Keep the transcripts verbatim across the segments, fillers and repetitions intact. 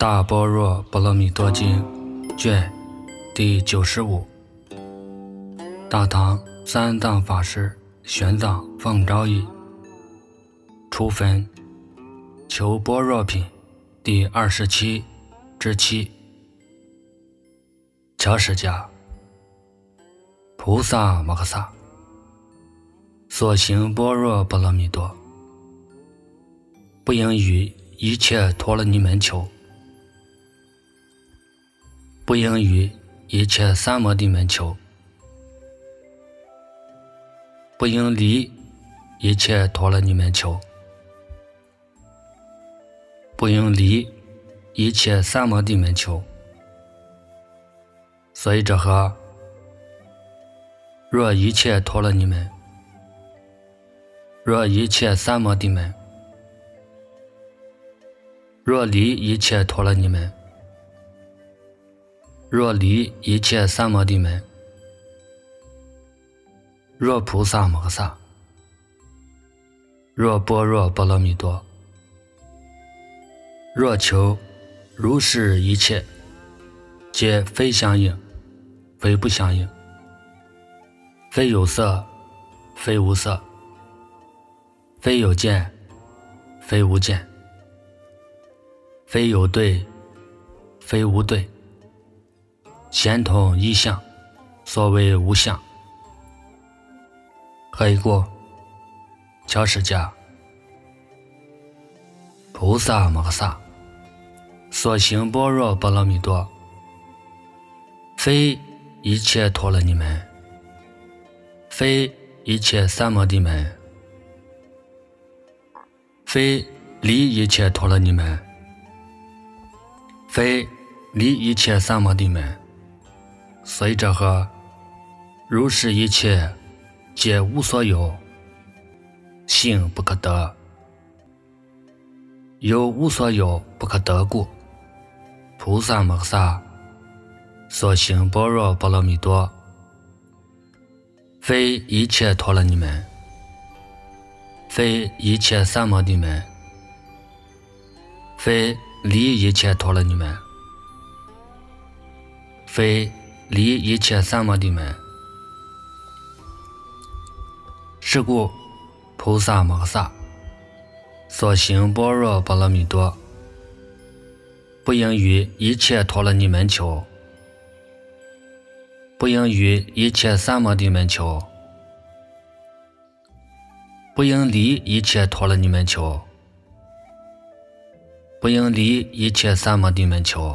大般若波罗蜜多经卷第九十五。大唐三藏法师玄奘奉诏译，初分求般若品第二十七之七。乔释迦菩萨摩诃萨所行般若波罗蜜多，不应于一切陀罗尼门求，不应于一切三摩地门求，不应离一切陀罗尼门求，不应离一切三摩地门求。所以者何？若一切陀罗尼门，若一切三摩地门，若离一切陀罗尼门，若离一切三摩地门，若菩萨摩诃萨，若般若波罗蜜多，若求如是一切，皆非相应，非不相应，非有色，非无色，非有见，非无见，非有对，非无对，咸同一相，所谓无相。何以故？乔释迦菩萨摩诃萨所行般若波罗蜜多，非一切陀罗尼门，非一切三摩地门，非离一切陀罗尼门，非离一切三摩地门。所以者何？如是一切，皆无所有，性不可得，有无所有不可得故，菩萨摩诃萨所行般若波罗蜜多，非一切陀罗尼门，非一切三摩地门，非离一切陀罗尼门，非离一切三摩地门。是故菩萨摩诃萨所行般若波罗蜜多，不应于一切陀罗尼门求，不应于一切三摩地门求，不应离一切陀罗尼门求，不应离一切三摩地门求。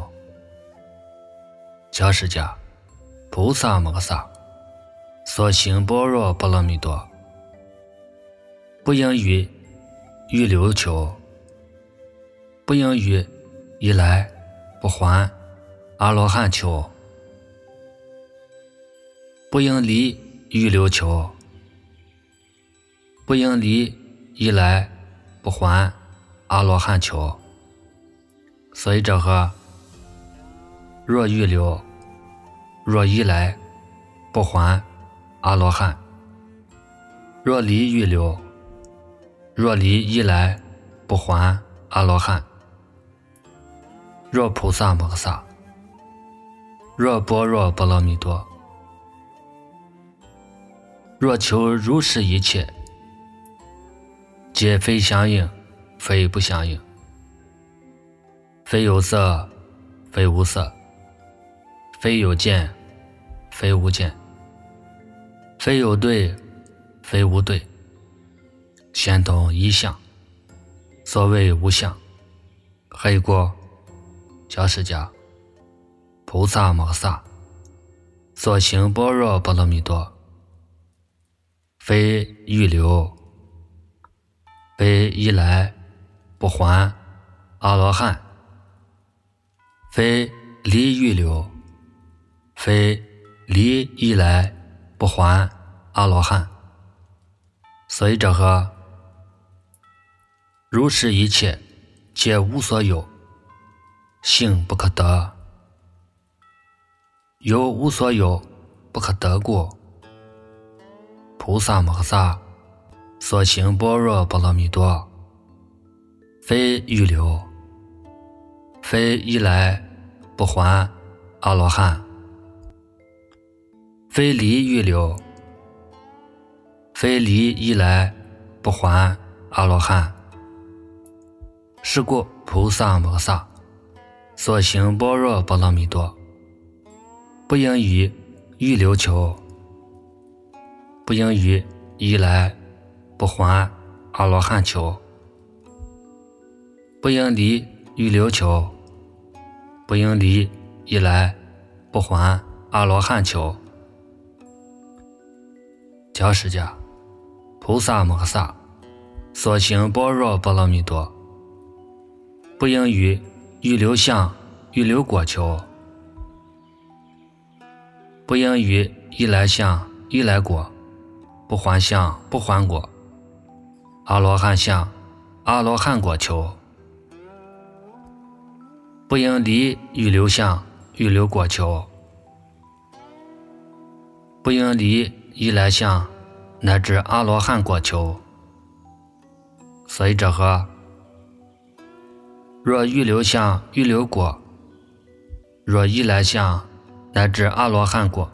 乔释迦菩萨摩诃萨所行般若波罗蜜多，不应于预流求，不应于一来不还阿罗汉求，不应离预流求，不应离一来不还阿罗汉求。所以者何？若预流，若一来不还阿罗汉，若离预流，若离一来不还阿罗汉，若菩萨摩诃萨，若般若波罗蜜多，若求如是一切，皆非相应，非不相应，非有色，非无色，非有见，非无见，非有对，非无对，咸同一相，所谓无相。何以故？乔释迦菩萨摩诃萨所行般若波罗蜜多，非预流，非一来不还阿罗汉，非离预流，非离一来不还阿罗汉。所以者何？如是一切，皆无所有，性不可得，有无所有不可得故，菩萨摩诃萨所行般若波罗蜜多，非预流， 非一来不还阿罗汉，非离欲流，非离一来不还阿罗汉。是故菩萨摩萨所行般若波罗蜜多，不应于欲流求，不应于一来不还阿罗汉求，不应离欲流求，不应离一来不还阿罗汉求。教释迦菩萨摩萨所行般若波罗蜜多，不应于欲流相欲流果求，不应于一来相一来果，不还相不还果，阿罗汉相阿罗汉果求，不应离欲流相欲流果求，不应离一来相乃至阿罗汉果求。所以者何？若欲流相欲流果，若一来相乃至阿罗汉果，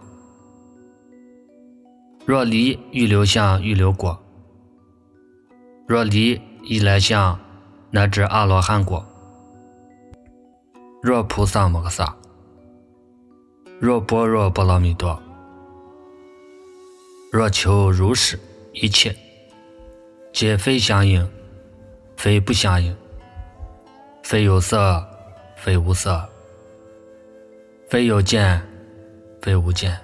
若离欲流相欲流果，若离一来相乃至阿罗汉果。若菩萨摩萨，若般若波罗蜜多，若求如是一切，皆非相应，非不相应，非有色，非无色，非有见，非无见，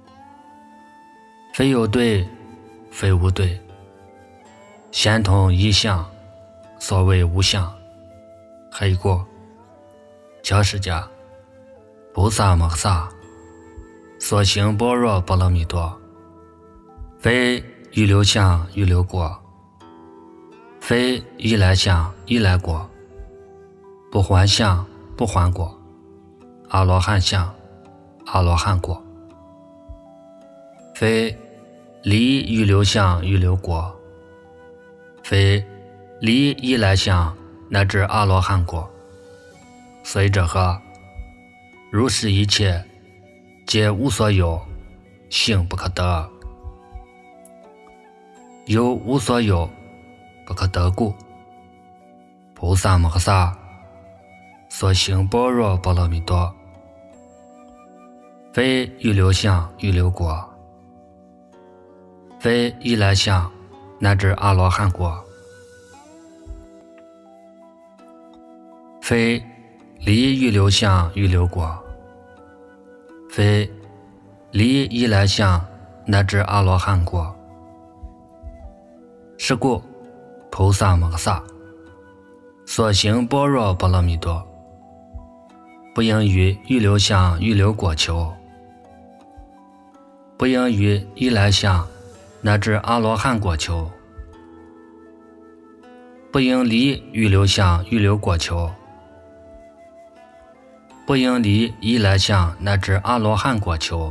非有对，非无对，先通一相，所谓无相。黑过教释迦菩萨摩萨所行般若波罗蜜多，非欲流相欲流果，非一来相一来果，不还相不还果，阿罗汉相阿罗汉果，非离欲流相欲流果，非离一来相乃至阿罗汉果。随者何？如是一切，皆无所有，性不可得，有无所有，不可得故，菩萨摩萨所行般若波罗蜜多，非欲流相欲流果，非一来相乃至阿罗汉果，非离欲流相欲流果，非离一来相乃至阿罗汉果。是故菩萨摩萨所行般若波罗蜜多，不应于欲流相欲流果求，不应于一来相乃至阿罗汉果求，不应离欲流相欲流果求，不应离一来相乃至阿罗汉果求。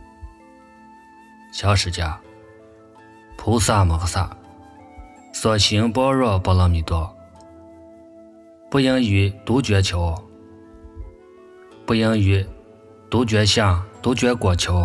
小释迦菩萨摩萨所行般若波罗蜜多，不应于独觉求，不应于独觉相独觉果求，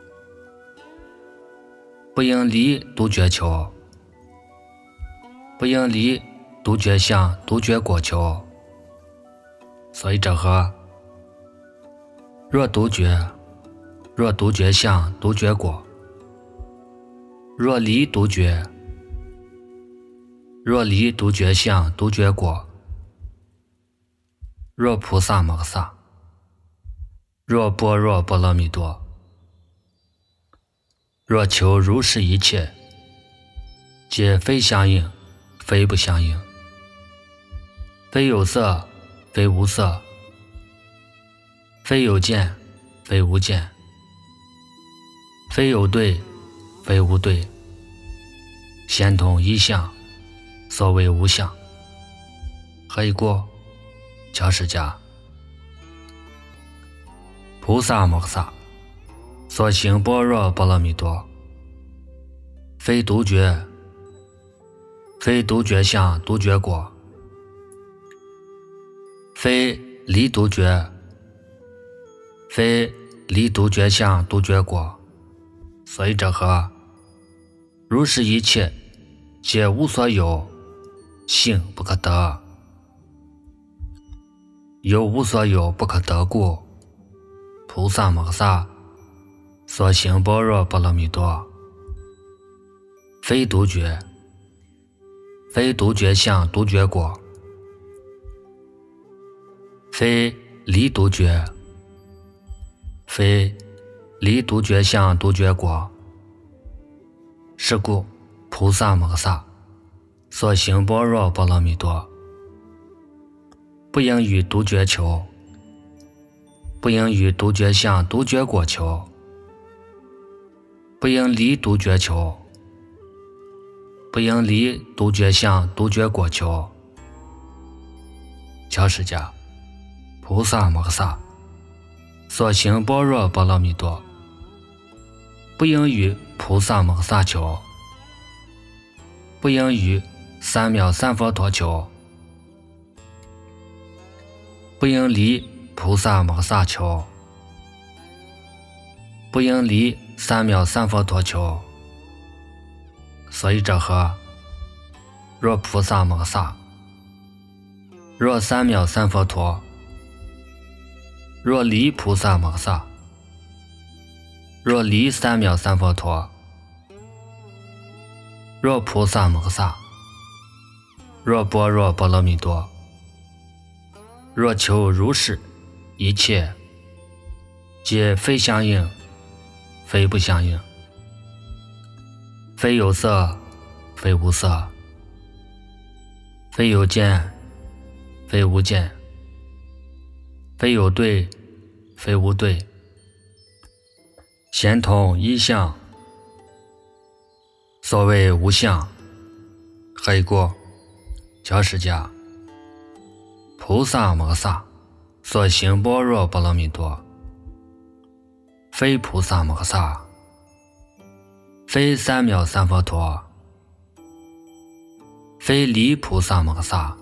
不应离独觉求，不应离独觉相独觉果求。所以者何？若独觉，若独觉相独觉果，若离独觉，若离独觉相独觉果，若菩萨摩萨，若般若波罗蜜多，若求如是一切，皆非相应，非不相应，非有色，非无色，非有见，非无见，非有对，非无对，先通一相，所谓无相。何以故？教释迦菩萨摩萨所行般若波罗蜜多，非独觉，非独觉相独觉果，非离独觉，非离独觉相独觉果，所以者何？如是一切皆无所有，性不可得。有无所有不可得故，菩萨摩诃萨所行般若波罗蜜多，非独觉，非独觉相独觉果，非离独觉，非离独觉相独觉果。是故菩萨摩诃萨所行般若波罗蜜多，不应与独觉求，不应与独觉相独觉果求，不应离独觉求，不应离独觉相独觉果求。乔释迦菩萨摩诃萨所行般若波罗蜜多，不应与菩萨摩诃萨求，不应与三藐三佛陀求，不应离菩萨摩诃萨求，不应离三藐三佛陀求。所以者何？若菩萨摩诃萨，若三藐三佛陀，若离菩萨摩诃萨，若离三藐三佛陀，若菩萨摩诃萨，若般若波罗蜜多，若求如是一切皆非相应，非不相应，非有色，非无色，非有见，非无见，非有对，非无对，咸同一相，所谓无相。何以故？乔释迦菩萨摩诃萨所行般若波罗蜜多，非菩萨摩诃萨，非三藐三佛陀，非离菩萨摩诃萨，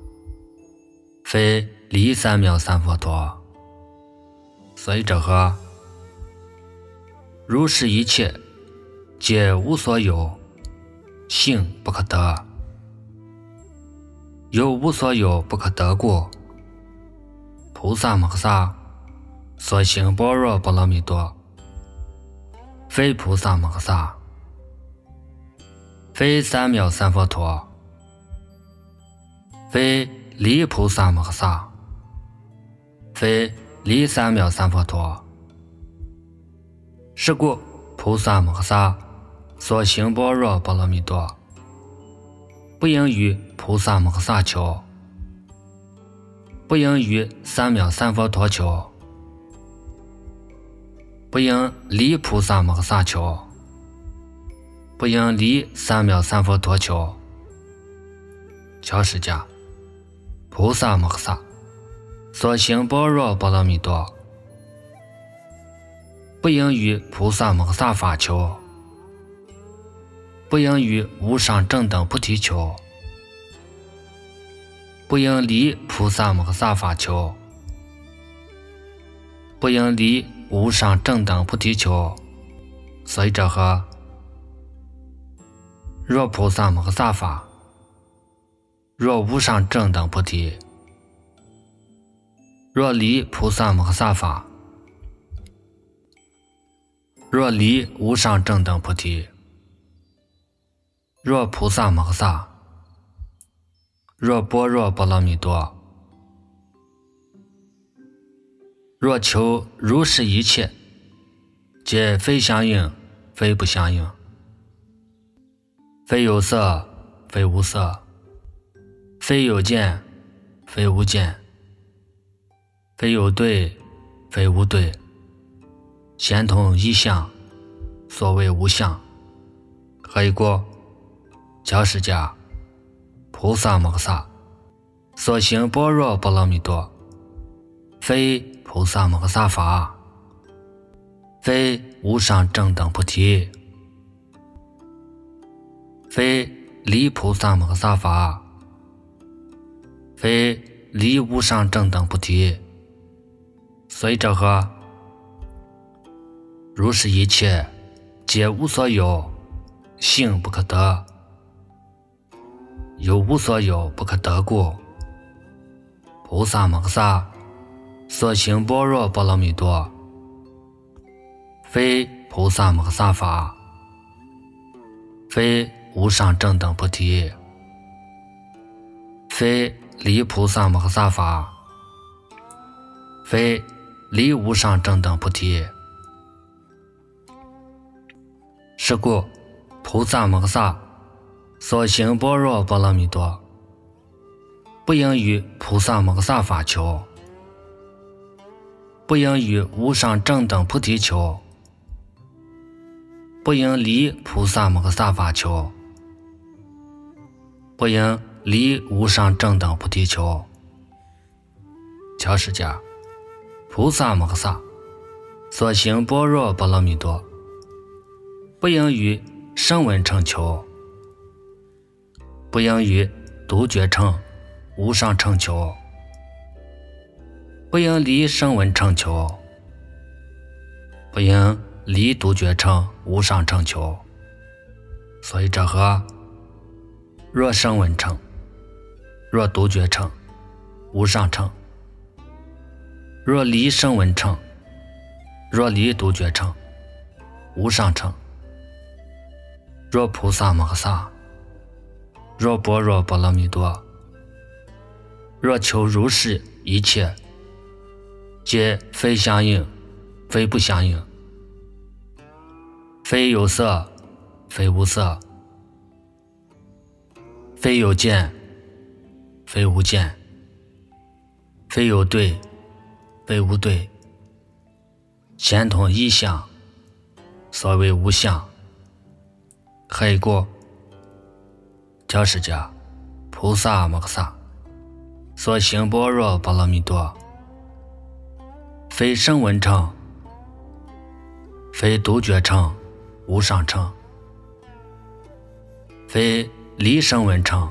非离三藐三佛陀。所以者何？如是一切皆无所有，性不可得。有无所有不可得故，菩萨摩诃萨所行般若波罗蜜多，非菩萨摩诃萨，非三藐三佛陀，非离菩萨摩诃萨，非离三藐三佛陀。是故菩萨摩诃萨所行般若波罗蜜多，不应与菩萨摩诃萨求，不应与三藐三佛陀求，不应离菩萨摩诃萨求，不应离三藐三佛陀求。乔释迦菩萨摩诃萨所行般若波罗蜜多，不应与菩萨摩诃萨法求，不应与无上正等菩提求，不应离菩萨摩诃萨法求，不应离无上正等菩提求。所以者何？若菩萨摩诃萨法，若无上正等菩提，若离菩萨摩诃萨法，若离无上正等菩提，若菩萨摩诃萨，若般若波罗蜜多，若求如是一切皆非相应，非不相应，非有色，非无色，非有见，非无见，非有对，非无对，咸同一相，所谓无相。何以故？乔释迦菩萨摩诃萨所行般若波罗蜜多，非菩萨摩诃萨法，非无上正等菩提，非离菩萨摩诃萨法，非离无上正等菩提。随着和如是一切皆无所有，性不可得，有无所有不可得故，菩萨摩诃萨所行般若波罗蜜多，非菩萨摩诃萨法，非无上正等菩提，非离菩萨摩诃萨法，非离无上正等菩提。是故菩萨摩诃萨所行般若波罗蜜多，不应于菩萨摩诃萨法求，不应于无上正等菩提求，不应离菩萨摩诃萨法求，不应离无上正等菩提求。教释迦，菩萨摩诃萨所行般若波罗蜜多，不应于声闻乘求，不应于独觉乘、无上乘求，不应离声闻乘求，不应离独觉乘、无上乘求。所以这和若声闻乘、若独觉乘、无上乘，若离声闻乘、若离独觉乘、无上乘，若菩萨摩诃萨，若般若波罗蜜多，若求如是一切皆非相应，非不相应，非有色，非无色，非有见，非无见，非有对，非无对，先通一相，所谓无相。何以故？教释迦，菩萨摩诃萨所行般若波罗蜜多，非声闻乘，非独觉乘、无上乘，非离声闻乘，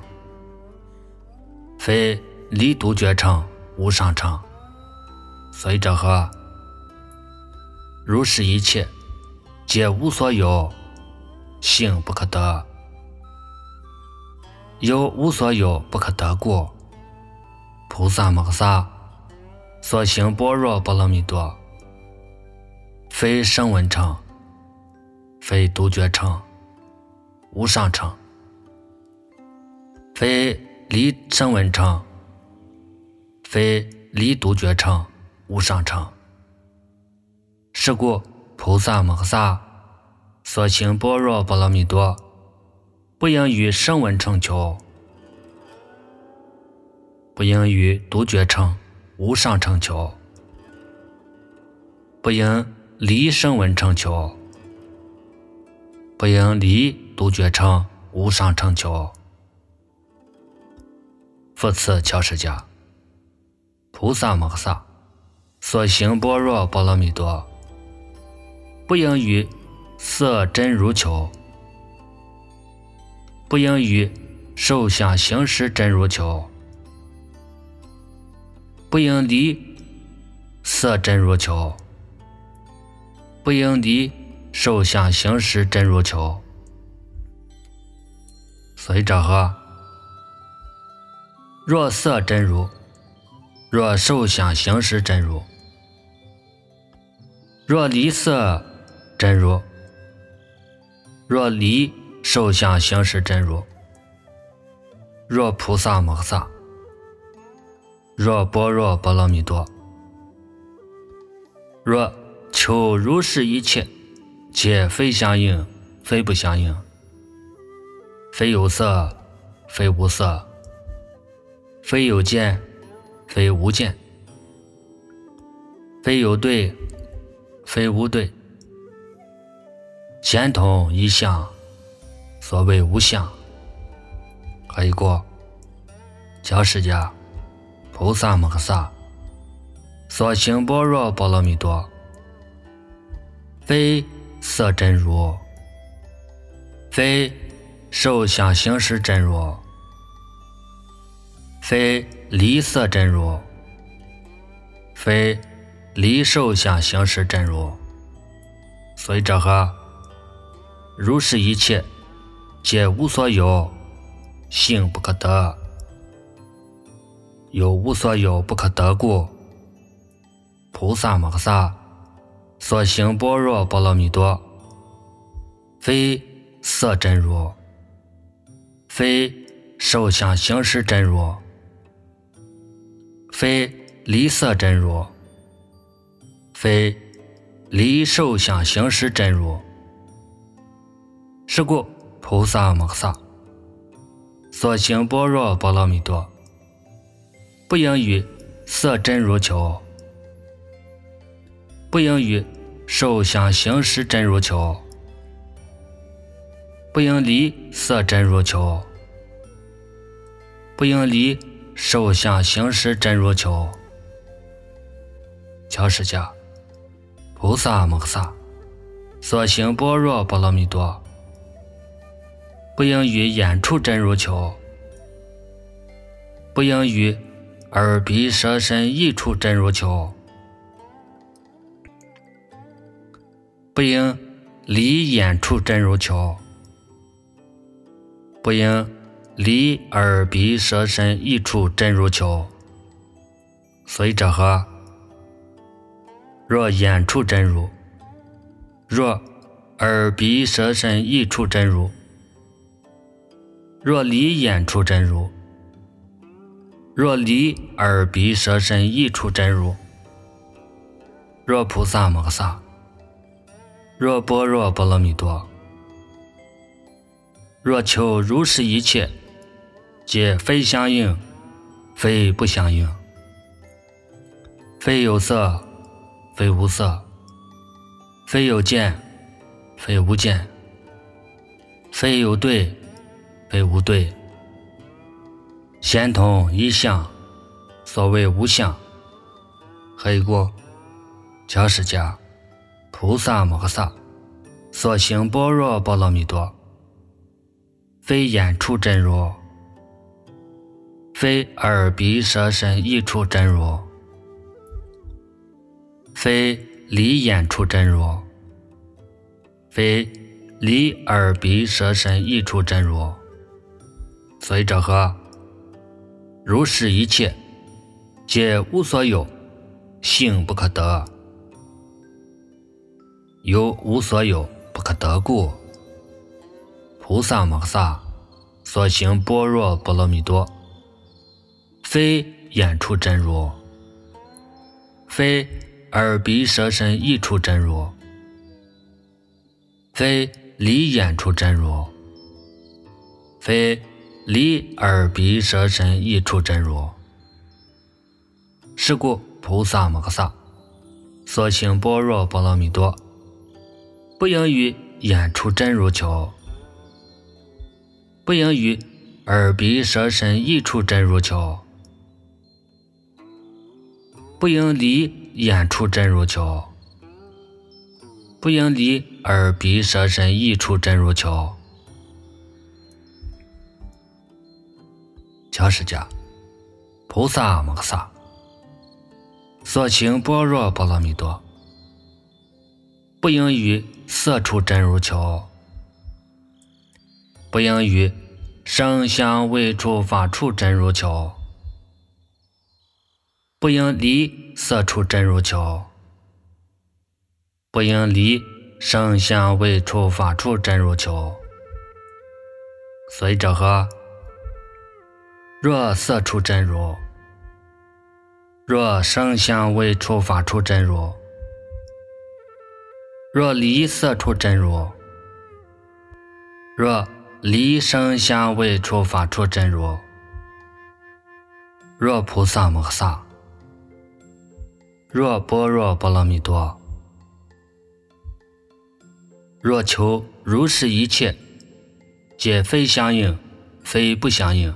非离独觉乘、无上乘。所以这和如是一切皆无所有，性不可得，有无所有不可得故，菩萨摩诃萨所行般若波罗蜜多，非声闻乘，非独觉乘、无上乘，非离声闻乘，非离独觉乘、无上乘。是故菩萨摩诃萨所行般若波罗蜜多，不应于声闻乘求，不应于独觉乘、无上乘求，不应离声闻乘求，不应离独觉乘、无上乘求。复次教释迦，菩萨摩诃萨所行般若波罗蜜多，不应于色真如求，不应于受想行识真如求，不应离色真如求，不应离受想行识真如求。所以这和若色真如，若受想行识真如，若离色真如，若离受想行识真如，若菩萨摩诃萨，若般若波罗蜜多，若求如是一切皆非相应，非不相应，非有色，非无色，非有见，非无见，非有对，非无对，先通一相，所谓无相。何以故？教释迦，菩萨摩诃萨所行般若波罗蜜多，非色真如，非受想行识真如，非离色真如，非离受想行识真如。所以这和如是一切皆无所有，性不可得，有无所有不可得故，菩萨摩诃萨所行般若波罗蜜多，非色真如，非受想行识真如，非离色真如，非离受想行识真如。是故菩萨摩诃萨所行般若波罗蜜多，不应与色真如求，不应与受想行识真如求，不应离色真如求，不应离受想行识真如求。乔释迦菩萨摩诃萨所行般若波罗蜜多，不应与眼处真如求，不应与耳鼻舌身意处真如求，不应离眼处真如求，不应离耳鼻舌身意处真如求。所以这和若眼处真如，若耳鼻舌身意处真如，若离眼处真如，若离耳鼻舌身意处真如，若菩萨摩诃萨，若般若波罗蜜多，若求如是一切皆非相应，非不相应，非有色，非无色，非有见，非无见，非有对，非无对，先通一相，所谓无相。何以故？乔释迦菩萨摩诃萨所行般若波罗蜜多，非眼处真如，非耳鼻舌身意处真如，非离眼处真如，非离耳鼻舌身意处真如。所以这和如是一切皆无所有，性不可得，有无所有不可得故，菩萨摩诃萨所行般若波罗蜜多，非眼处真如，非耳鼻舌身意处真如，非离眼处真如，非离耳鼻舌身意处真如。是故菩萨摩诃萨所行般若波罗蜜多，不应与眼处真如求，不应与耳鼻舌身意处真如求，不应离眼处真如求，不应离耳鼻舌身意处真如求。乔释迦菩萨摩诃萨所行般若波罗蜜多，不应与色处真如求，不应与声香味触法处真如求，不应离色处真如求，不应离声香味触法处真如求。所以这和若色处真如，若声香味触法处真如，若离色处真如，若离声香味触法处真如，若菩萨摩诃萨，若般若波罗蜜多，若求如是一切皆非相应，非不相应，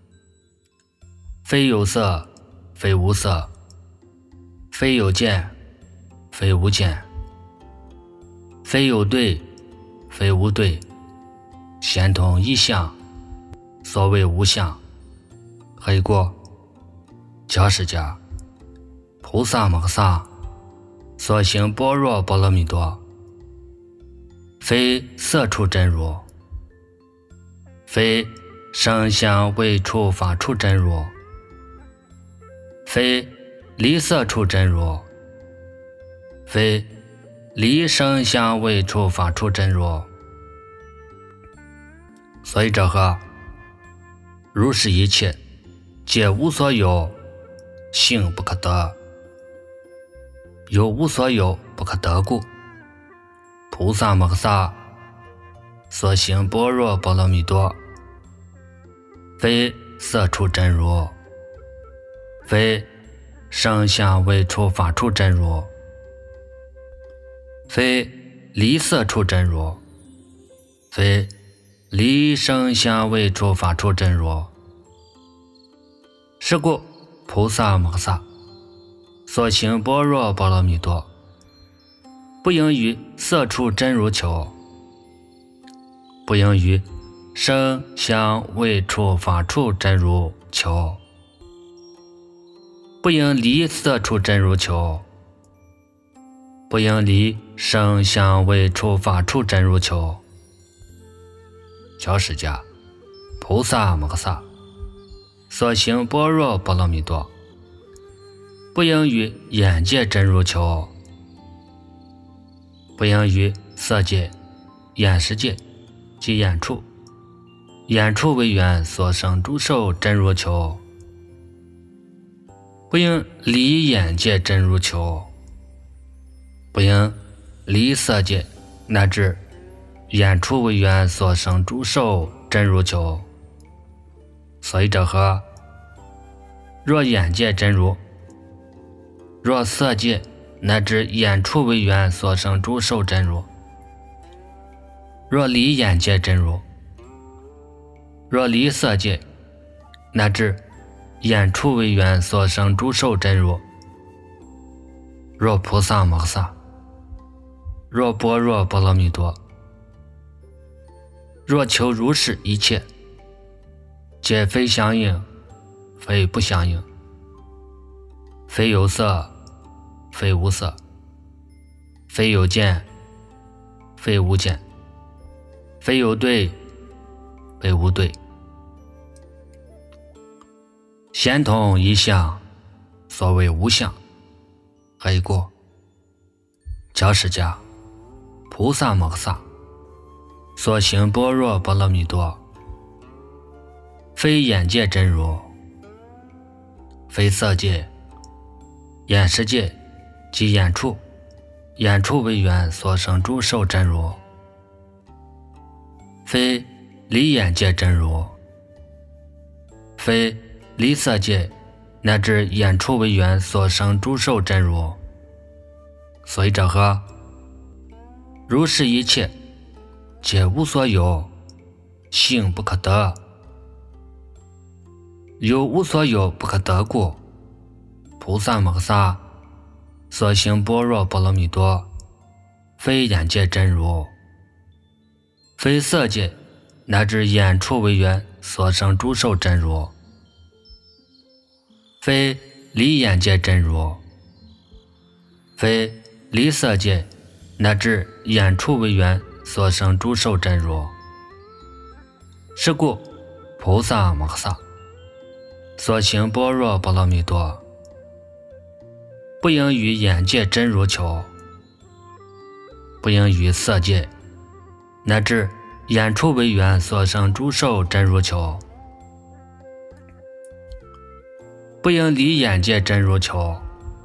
非有色，非无色，非有见，非无见，非有对，非无对，先通一相，所谓无相。何以故？ 教释迦菩萨摩诃萨所行般若波罗蜜多，非色处真如，非声香味触法处真如，非离色处真如，非离声香味触法处真如。所以这和如是一切皆无所有，性不可得，有无所有不可得故，菩萨摩诃萨所行般若波罗蜜多，非色处真如，非声香味触法处真如，非离色处真如，非离声香味触法处真如。是故菩萨摩诃萨所行般若波罗蜜多，不应于色处真如求，不应于声香味触法处真如求，不应离色处真如求，不应离声香味触法处真如求。教释迦菩萨摩诃萨所行般若波罗蜜多，不应于眼界真如求，不应于色界、眼识界及眼处、眼处为缘所生诸受真如求，不应离眼界真如求，不应离色界乃至眼处为缘所生诸受真如求。所以这和若眼界真如，若色界乃至眼处为缘所生诸受真如，若离眼界真如，若离色界乃至眼处为缘所生诸受真如，若菩萨摩诃萨，若般若波罗蜜多，若求如是一切皆非相应，非不相应，非有色，非无色，非有见，非无见，非有对，非无对，先同一相，所谓无相，何以故？教释迦菩萨摩诃萨所行般若波罗蜜多，非眼界真如，非色界、眼识界及眼处、眼处为缘所生诸受真如，非离眼界真如，非离色界乃至眼处为缘所生诸受真如。所以这和如是一切皆无所有，性不可得，有无所有不可得故，菩萨摩诃萨所行般若波罗蜜多，非眼界真如，非色界乃至眼处为缘所生诸受真如，非离眼界真如，非离色界乃至眼处为缘所生诸受真如。是故菩萨摩诃萨所行般若波罗蜜多，不应于眼界真如求，不应于色界乃至眼处为缘所生诸受真如求，不应离眼界真如求，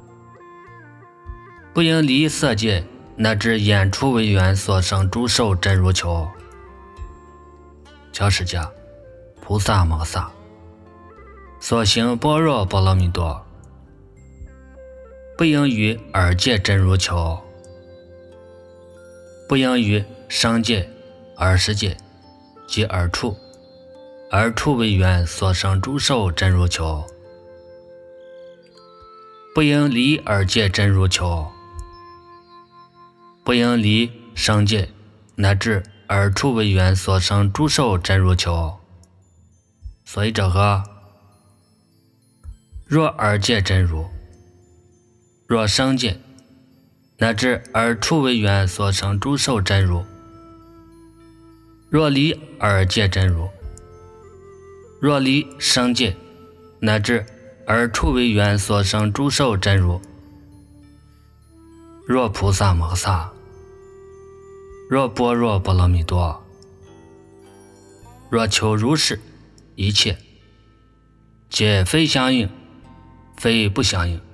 不应离色界乃至眼处为缘所生诸受真如求。教释迦菩萨摩诃萨所行般若波罗蜜多，不应于耳界真如求，不应于声界、耳识界及耳处、耳处为缘所生诸受真如求，不应离耳界真如求，不应离声界乃至耳处为缘所生诸受真如求。所以这和若二界真如，若生界，乃至二处为缘所生诸受真如；若离二界真如，若离生界，乃至二处为缘所生诸受真如；若菩萨摩诃萨，若般若波罗蜜多，若求如是一切，皆非相应，非不相应，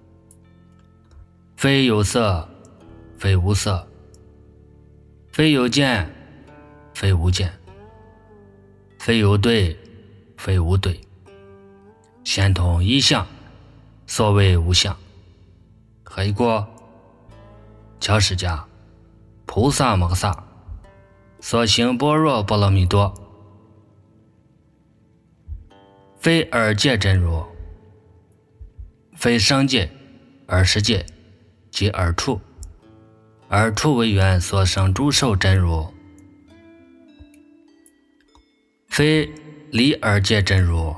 非有色，非无色，非有见，非无见，非有对，非无对，先通一相，所谓无相。何以故？乔释迦菩萨摩诃萨所行般若波罗蜜多，非二界真如，非生界、二十界及二处，二处为缘所生诸受真如，非离二界真如，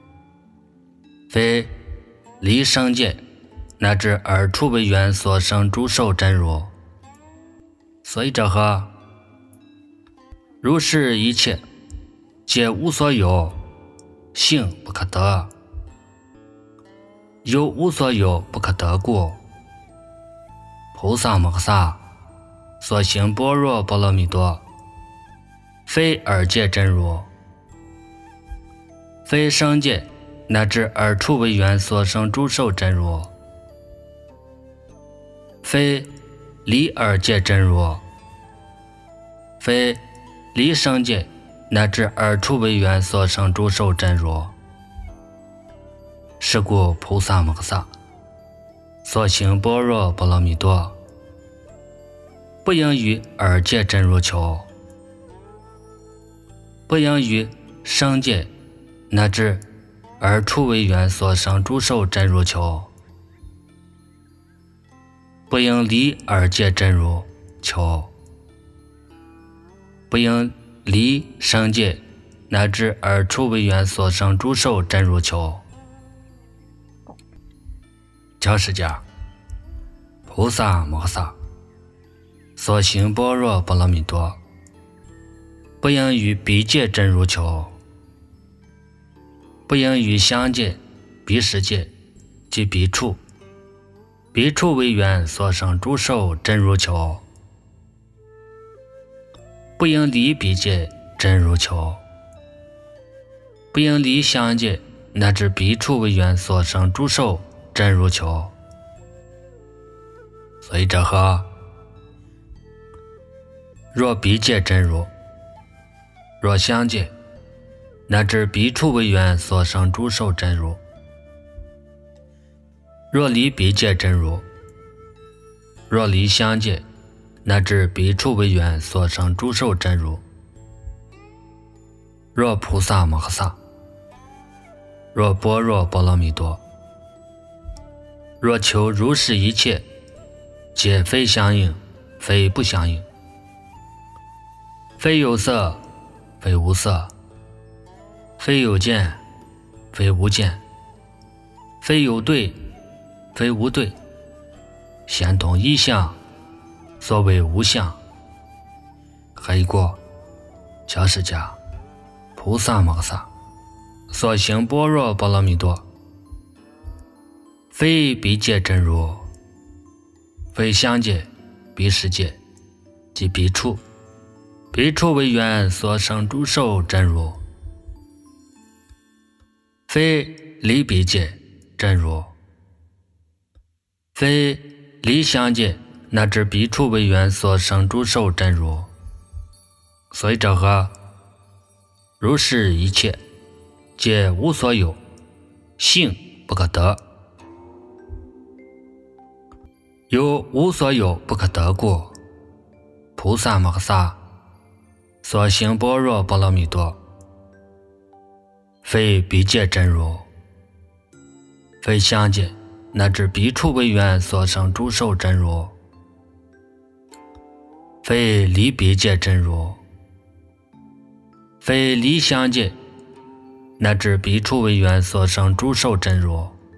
非离生界，乃至二处为缘所生诸受真如。所以者何？如是一切，皆无所有，性不可得，有无所有不可得故，菩萨摩诃萨所行般若波罗蜜多，非二界真如，非生界，乃至二处为缘所生诸受真如，非离二界真如，非离生界，乃至二处为缘所生诸受真如。是故菩萨摩诃萨所行般若波罗蜜多，不应于二界真如求，不应于生界，乃至二处为缘所生诸受真如求，不应离二界真如求，不应离生界，乃至二处为缘所生诸受真如求。乔释迦菩萨摩诃萨所行般若波罗蜜多，不应于彼界真如求，不应于相界、彼时界及彼处，彼处为缘所生诸受真如求，不应离彼界真如求，不应离相界，乃至彼处为缘所生诸受真如求。所以者何？若彼界真如，若相界，乃至彼处为缘所生诸受真如；若离彼界真如，若离相界，乃至彼处为缘所生诸受真如。若菩萨摩诃萨，若般若波罗蜜多，若求如是一切，皆非相应，非不相应，非有色，非无色，非有见，非无见，非有对，非无对，先通一相，所谓无相。何以故？乔释迦菩萨摩诃萨所行般若波罗蜜多，非彼界真如，非相界、彼时界及彼处，彼处为缘所生诸受真如，非离彼界真如，非离相界，乃至彼处为缘所生诸受真如。所以者何？如是一切，皆无所有，性不可得，有无所有不可得故，菩萨摩诃萨所行般若波罗蜜多，非彼界真如，非相界，乃至彼处为缘所生诸受真如，非离彼界真如，非离相界，乃至彼处为缘所生诸受真如。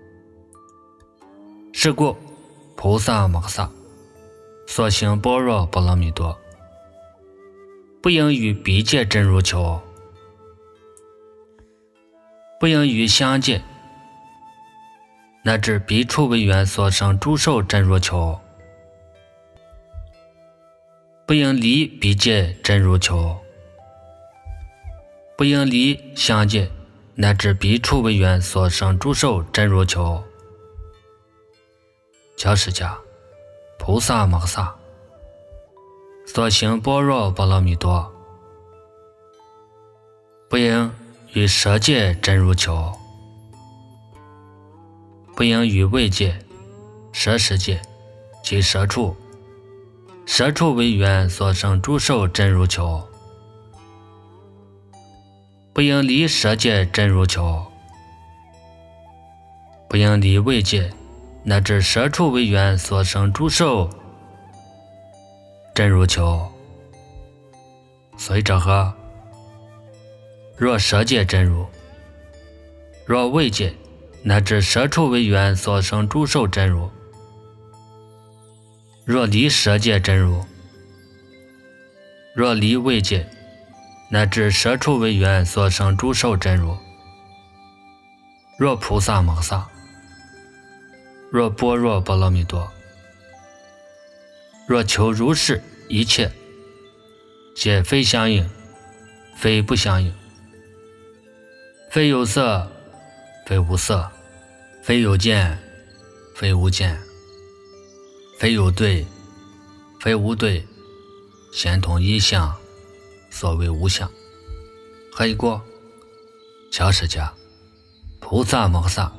是故菩萨摩诃萨所行般若波罗蜜多，不应与彼界真如求，不应与相界乃至彼处为缘所生诸受真如求，不应离彼界真如求，不应离相界乃至彼处为缘所生诸受真如求。教释迦菩萨摩诃萨所行般若波罗蜜多，不应与舍界真如求，不应与位界、舍世界及舍处、舍处为缘所生诸受真如求，不应离舍界真如求，不应离位界乃至舍处为缘所生诸受真如求。所以者何？若舍界真如，若位界乃至舍处为缘所生诸受真如，若离舍界真如，若离位界乃至舍处为缘所生诸受真如，若菩萨摩诃萨，若般若波罗蜜多，若求如是一切，皆非相应，非不相应，非有色，非无色，非有见，非无见，非有对，非无对，先通一相，所谓无相。何以故？教释迦菩萨摩诃萨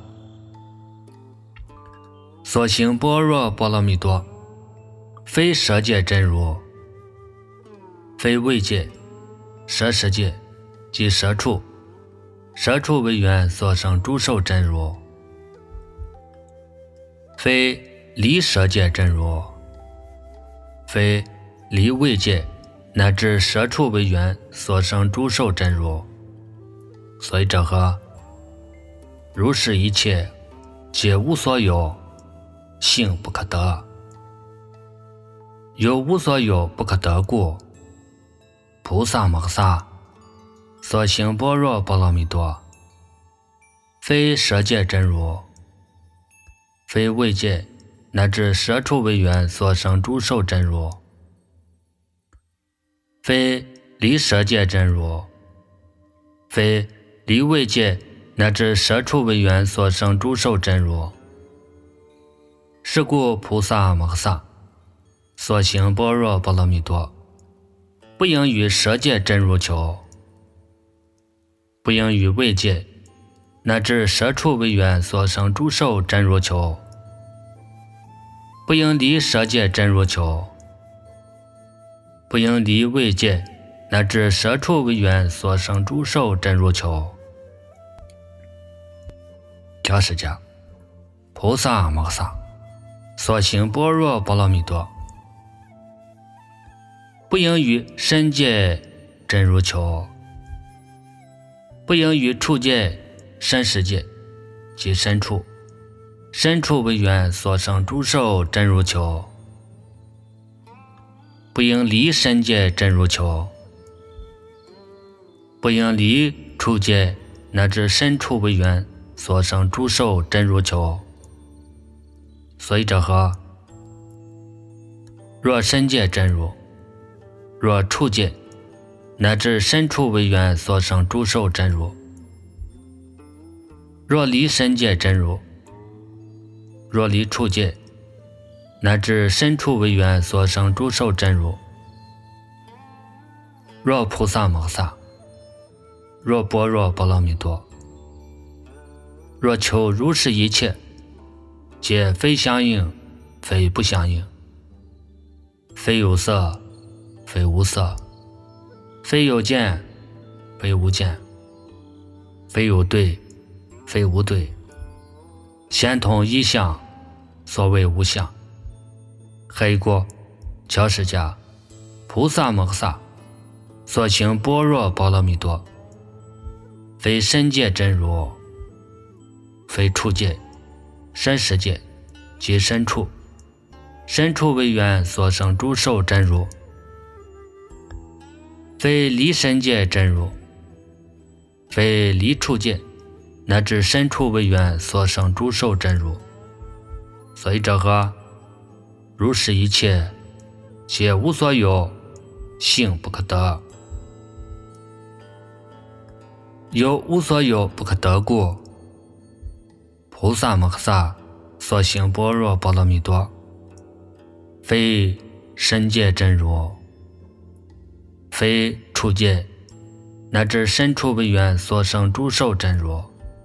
所行般若波罗蜜多，非舍界真如，非位界、舍世界及舍处、舍处为缘所生诸受真如，非离舍界真如，非离位界乃至舍处为缘所生诸受真如。所以者何？如是一切皆无所有，性不可得，有无所有不可得故，菩萨摩诃萨所行般若波罗蜜多，非舍界真如，非位界乃至舍处为缘所生诸受真如，非离舍界真如，非离位界乃至舍处为缘所生诸受真如。是故菩萨摩诃萨所行般若波罗蜜多，不应与舍界真如求，不应与位界乃至舍处为缘所生诸受真如求，不应离舍界真如求，不应离位界乃至舍处为缘所生诸受真如求。教释迦菩萨摩诃萨所行般若波罗蜜多，不应与身界真如求，不应与处界、身世界及身处、身处为缘所生诸受真如求，不应离身界真如求，不应离处界乃至身处为缘所生诸受真如求。所以者何？若身界真如，若处界乃至身处为缘所生诸受真如，若离身界真如，若离处界乃至身处为缘所生诸受真如，若菩萨摩诃萨，若般若波罗蜜多，若求如是一切，皆非相应，非不相应，非有色，非无色，非有见，非无见，非有对，非无对，先通一相，所谓无相。何以故？教释迦菩萨摩诃萨所行般若波罗蜜多，非身界真如，非处界、身世界即身处，身处为缘所生诸受真如，非离身界真如，非离处界，乃至身处为缘所生诸受真如。所以这个如是一切，皆无所有，性不可得。有无所有不可得故，菩萨摩诃萨所行般若波罗蜜多，非身界真如，非处界，乃至身处为缘所生诸受真如，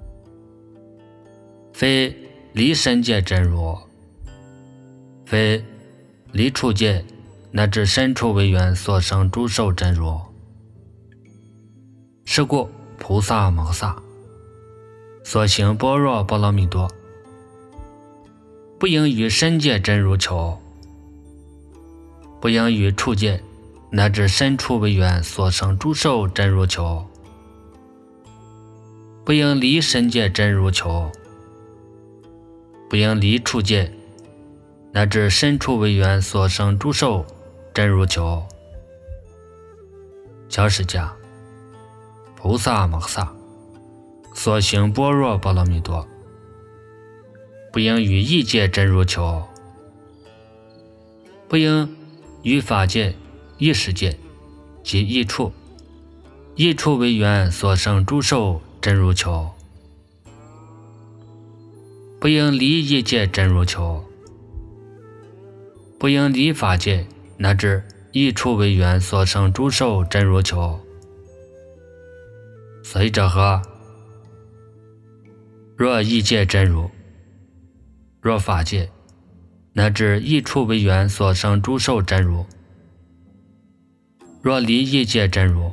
非离身界真如，非离处界，乃至身处为缘所生诸受真如。是故菩萨摩诃萨所行般若波罗蜜多，不应于身界真如求，不应于处界乃至身处为缘所生诸受真如求，不应离身界真如求，不应离处界乃至身处为缘所生诸受真如求。教释迦菩萨摩诃萨所行般若波罗蜜多，不应于异界真如求，不应于法界、异世界及异处，异处为缘所生诸受真如求，不应离异界真如求，不应离法界乃至异处为缘所生诸受真如求。所以者何？若异界真如，若法界乃至异处为缘所生诸受真如，若离异界真如，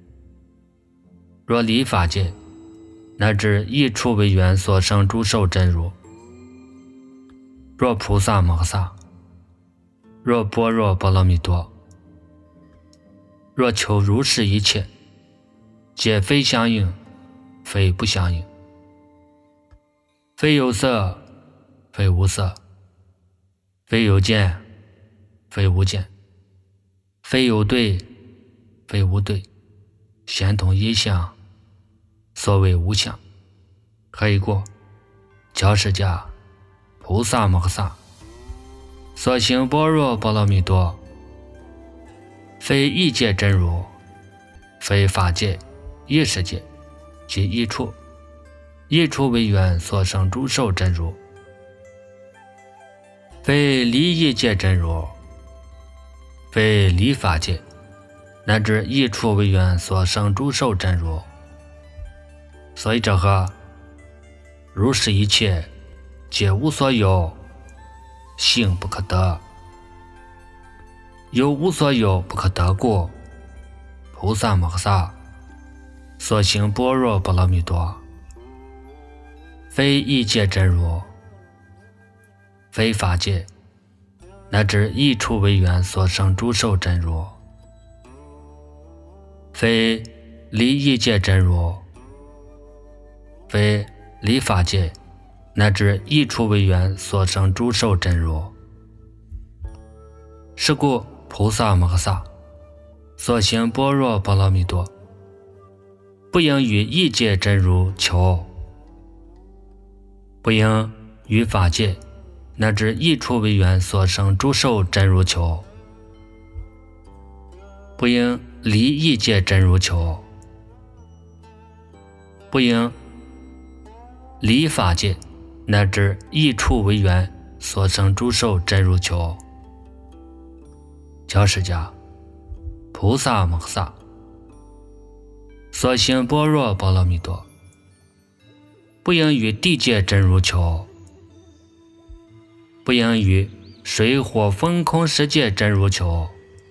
若离法界乃至异处为缘所生诸受真如，若菩萨摩诃萨，若般若波罗蜜多，若求如是一切，皆非相应，非不相应，非有色，非无色，非有见，非无见，非有对，非无对，显通一相，所谓无相。何以故？教释迦菩萨摩诃萨所行般若波罗蜜多，非异界真如，非法界、异世界及异处，异处为缘所生诸受真如，非离异界真如，非离法界乃至异处为缘所生诸受真如。所以者何？如是一切，皆无所有，性不可得。有无所有不可得故，菩萨摩诃萨所行般若波罗蜜多，非异界真如，非法界乃至异处为缘所生诸受真如，非离异界真如，非离法界乃至异处为缘所生诸受真如。是故菩萨摩诃萨所行般若波罗蜜多，不应于异界真如求，不应于法界乃至异处为缘所生诸受真如求，不应离异界真如求，不应离法界乃至异处为缘所生诸受真如求。教释迦菩萨摩诃萨所行般若波罗蜜多，不应于地界真如求，不应于水火风空十界真如求，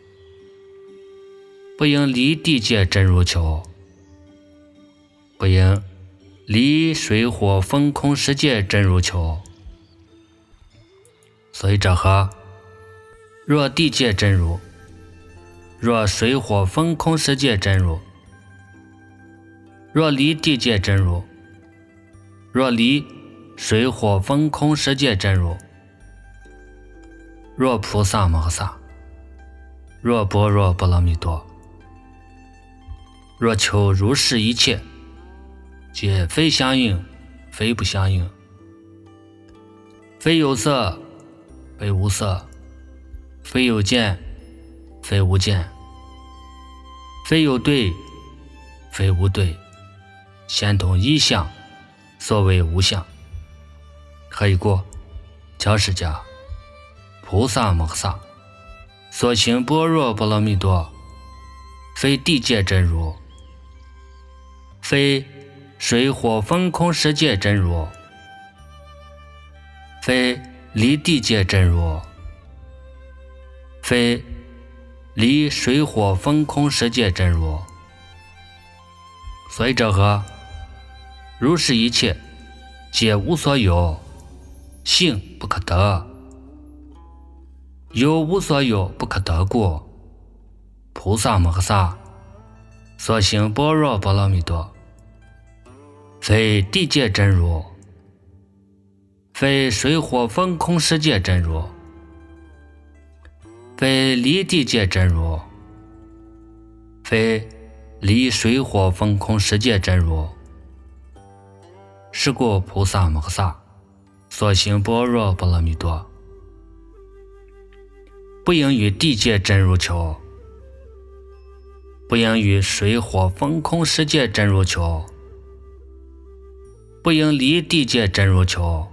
不应离地界真如求，不应离水火风空十界真如求。所以者何？若地界真如，若水火风空十界真如，若离地界真如，若离水火风空十界真如， 若菩萨摩诃萨，若般若波罗蜜多，若求如是一切，皆非相应，非不相应，非有色，非无色，非有见，非无见，非有对，非无对，先通一相，所谓无相。何以故？教释迦菩萨摩诃萨所行般若波罗蜜多，非地界真如，非水火风空世界真如，非离地界真如，非离水火风空世界真如。所以这个如是一切，皆无所有，性不可得，有无所有不可得故，菩萨摩诃萨所行般若波罗蜜多，非地界真如，非水火风空世界真如，非离地界真如，非离水火风空世界真如。是故菩萨摩诃萨所行般若波罗蜜多，不应于地界真如求，不应于水火风空世界真如求，不应离地界真如求，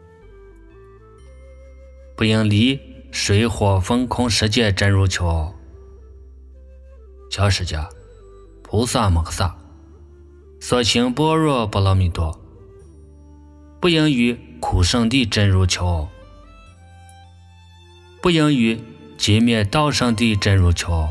不应离水火风空世界真如求。教释迦菩萨摩诃萨所行般若波罗蜜多，不应于苦圣地真如求，不应于寂灭道圣地真如求，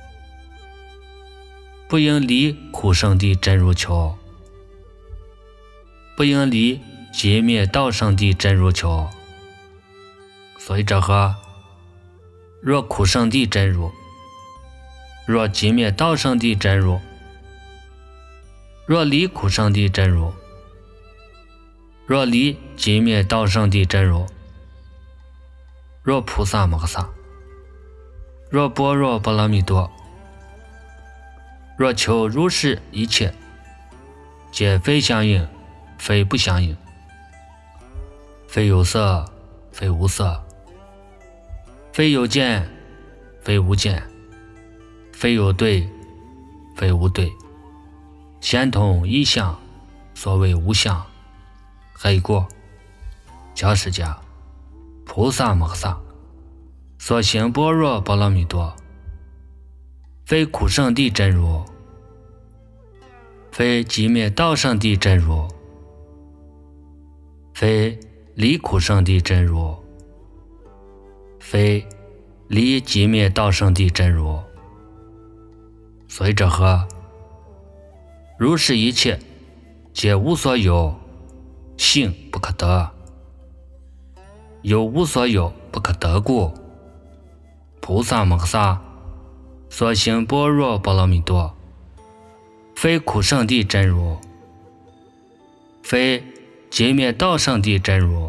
不应离苦圣地真如求，不应离寂灭道圣地真如求。所以这个若苦圣地真如，若寂灭道圣地真如，若离苦圣地真如，若离寂灭道圣地真如，若菩萨摩诃萨，若般若波罗蜜多，若求如是一切，皆非相应，非不相应，非有色，非无色，非有见，非无见，非有对，非无对，先通一相，所谓无相。何以故？教释迦菩萨摩诃萨所行般若波罗蜜多，非苦圣地真如，非寂灭道圣地真如，非离苦圣地真如，非离寂灭道圣地真如。所以这个如是一切，皆无所有，性不可得，有无所有不可得故，菩萨摩诃萨所行般若波罗蜜多，非苦圣地真如，非寂灭道圣地真如，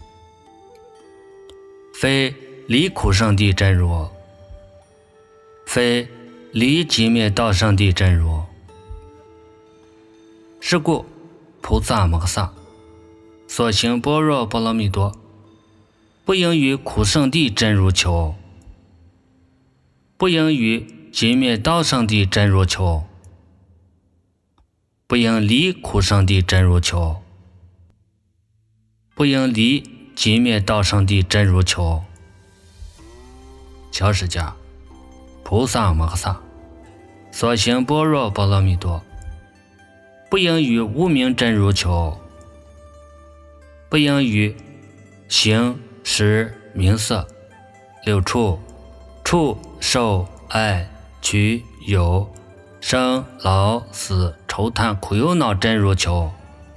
非离苦圣地真如，非离寂灭道圣地真如。是故菩萨摩诃萨所行般若波罗蜜多，不应于苦圣地真如求，不应于寂灭道圣地真如求，不应离苦圣地真如求，不应离寂灭道圣地真如求。教释迦菩萨摩诃萨所行般若波罗蜜多，不应于无明真如求，不应于形识名色六处触受爱取有生老死愁贪苦忧恼真如求，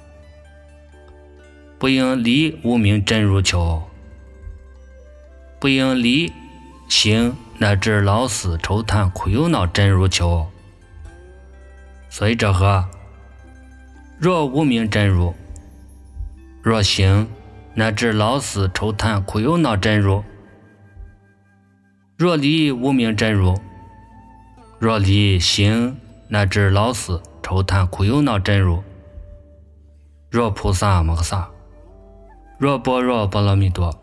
不应离无明真如求，不应离行乃至老死愁贪苦忧恼真如求。所以这个若无明真如，若行乃至老死愁贪苦忧恼真如， 若离无明真如，若离行乃至老死愁叹苦忧恼真如，若菩萨摩诃萨，若般若波罗蜜多，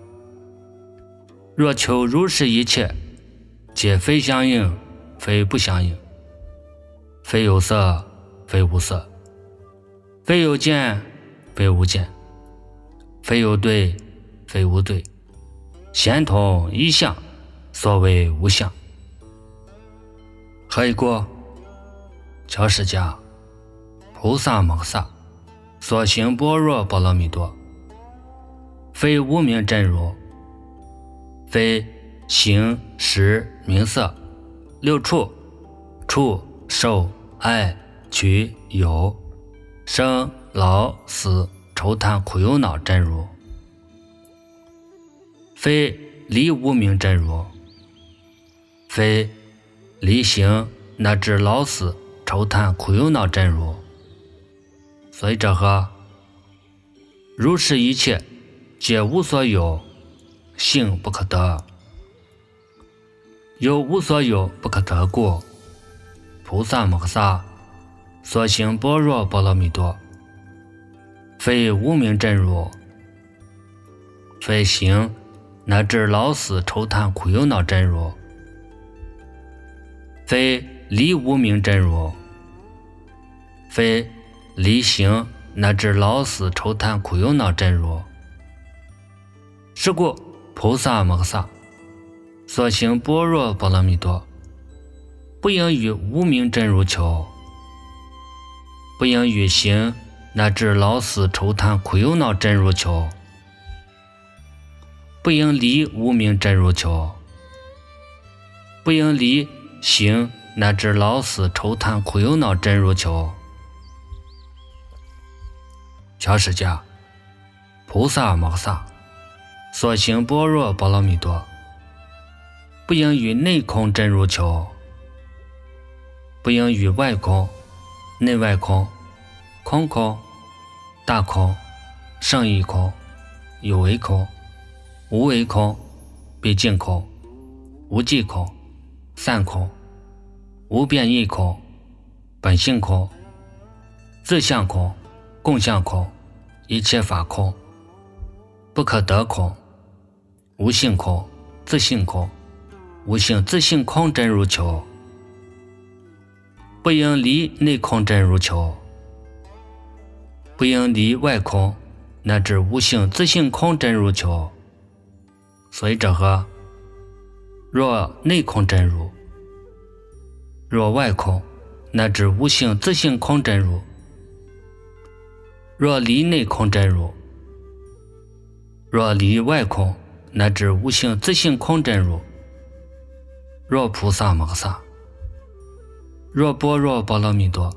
若求如是一切，皆非相应，非不相应，非有色，非无色，非有见，非无见，非有对，非无对，显通一相，所谓无相。何以故？乔释迦菩萨摩诃萨所行般若波罗蜜多，非无明真如，非形识名色六处触受爱取有生老死愁叹苦忧恼真如，非离无明真如，非离行乃至老死愁叹苦忧恼真如。所以这何？如是一切，皆无所有，性不可得。有无所有不可得故，菩萨摩诃萨所行般若波罗蜜多，非无明真如，非行乃至老死愁叹苦忧恼真如，非离无明真如，非离行乃至老死愁叹苦忧恼真如。是故菩萨摩诃萨所行般若波罗蜜多，不应与无明真如求，不应与行乃至老死愁叹苦忧恼真如求，不应离无明真如求，不应离行乃至老死愁叹苦忧恼真如求。乔释迦菩萨摩诃萨所行般若波罗蜜多，不应与内空真如求，不应与外空、内外空、空空、大空、胜义空、有为空、无为空、毕竟空、无记空、散空、无变异空、本性空、自相空、共相空、一切法空、不可得空、无性空、自性空、无性自性空真如求，不应离内空真如求，不应离外空乃至无性自性空真如求。所以这何？若内空真如，若外空乃至无性自性空真如，若离内空真如，若离外空乃至无性自性空真如，若菩萨摩诃萨，若般若波罗蜜多，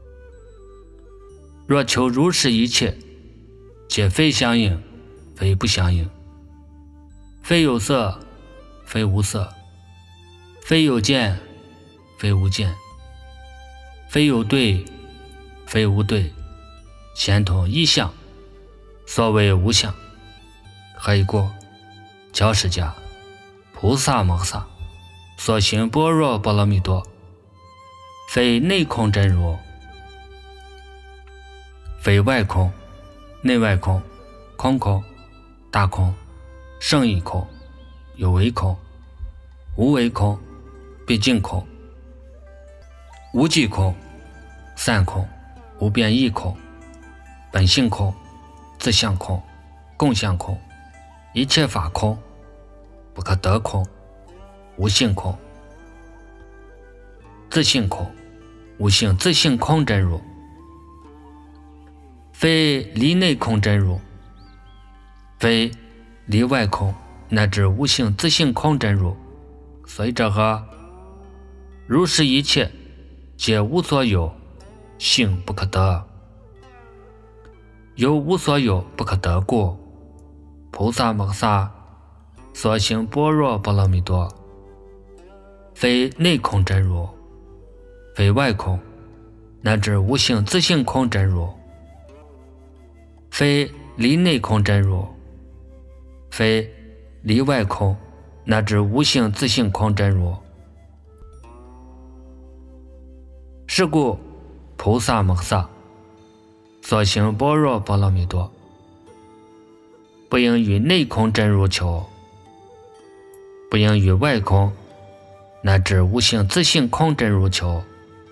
若求如是一切，皆非相应，非不相应，非有色，非无色，非有见，非无见，非有对，非无对，显通一相，所谓无相。何以故？乔释迦菩萨摩诃萨所行般若波罗蜜多，非内空真如，非外空、内外空、空空、大空、胜义空、有为空、无为空、毕竟空、无记空、散空、无变异空、本性空、自相空、共相空、一切法空、不可得空、无性空、自性空、无性自性空真如，非离内空真如，非离外空乃至无性自性空真如。所以这何？如是一切，皆无所有，性不可得。有无所有不可得故，菩萨摩诃萨所行般若波罗蜜多，非内空真如，非外空乃至无性自性空真如，非离内空真如，非离外空乃至无性自性空真如。是故菩萨摩诃所行般若波罗蜜多，不应于内空真如求，不应于外空乃至无性自性空真如求，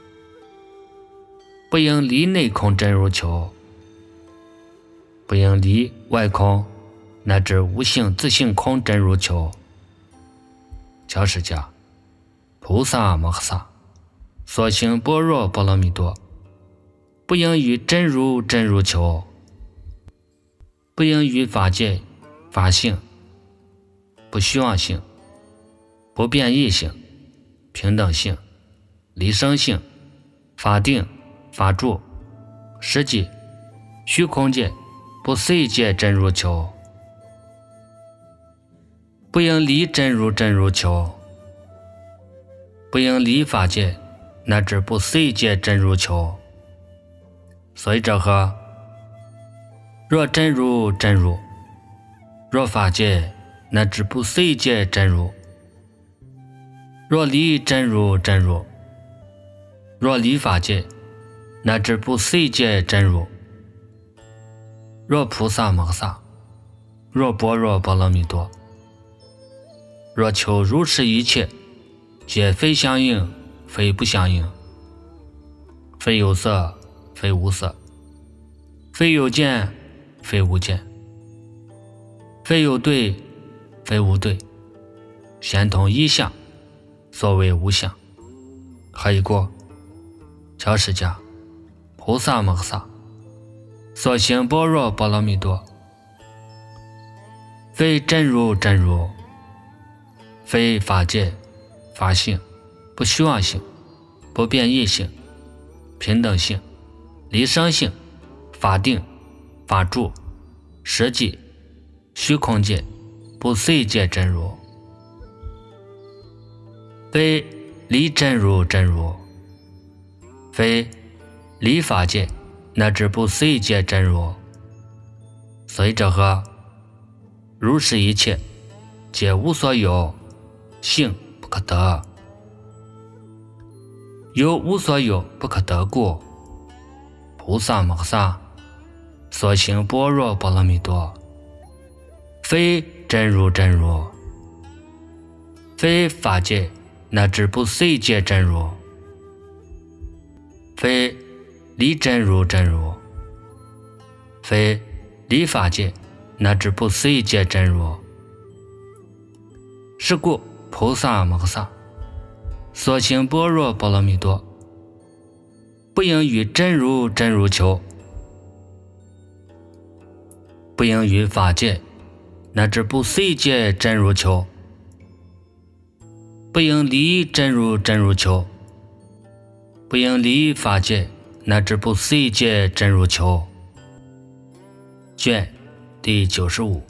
不应离内空真如求，不应离外空乃至无性自性空真如求。教释迦菩萨摩诃所行般若波罗蜜多，不应于真如真如求，不应于法界法性、不虚妄性、不变异性、平等性、离生性、法定、法住、实际、虚空界、不思议界真如求，不应离真如真如求，不应离法界乃至不思议界真如求。所以者何？若真如真如，若法界乃至不思议界真如，若离真如真如，若离法界乃至不思议界真如，若菩萨摩诃，若般若波罗蜜多，若求如是一切，皆非相应，非不相应，非有色，非无色，非有见，非无见，非有对，非无对，先通一相，所谓无相。何以故？教释迦菩萨摩诃所行般若波罗蜜多，非真如真如，非法界法性、不虚妄性、不变异性、平等性、离生性、法定、法住、实际、虚空界、不思议界真如，非离真如真如，非离法界乃至不思议界真如。所以者何？如是一切，皆无所有，性不可得。由无所有不可得故，菩萨摩诃所行般若波罗蜜多，非真如真如，非法界乃至不思议界真如，非离真如真如，非离法界乃至不思议界真如。是故菩萨摩诃所行般若波罗蜜多，不应于真如真如求，不应于法界乃至不思议界真如求，不应离真如真如求，不应离法界乃至不思议界真如求。卷第九十五。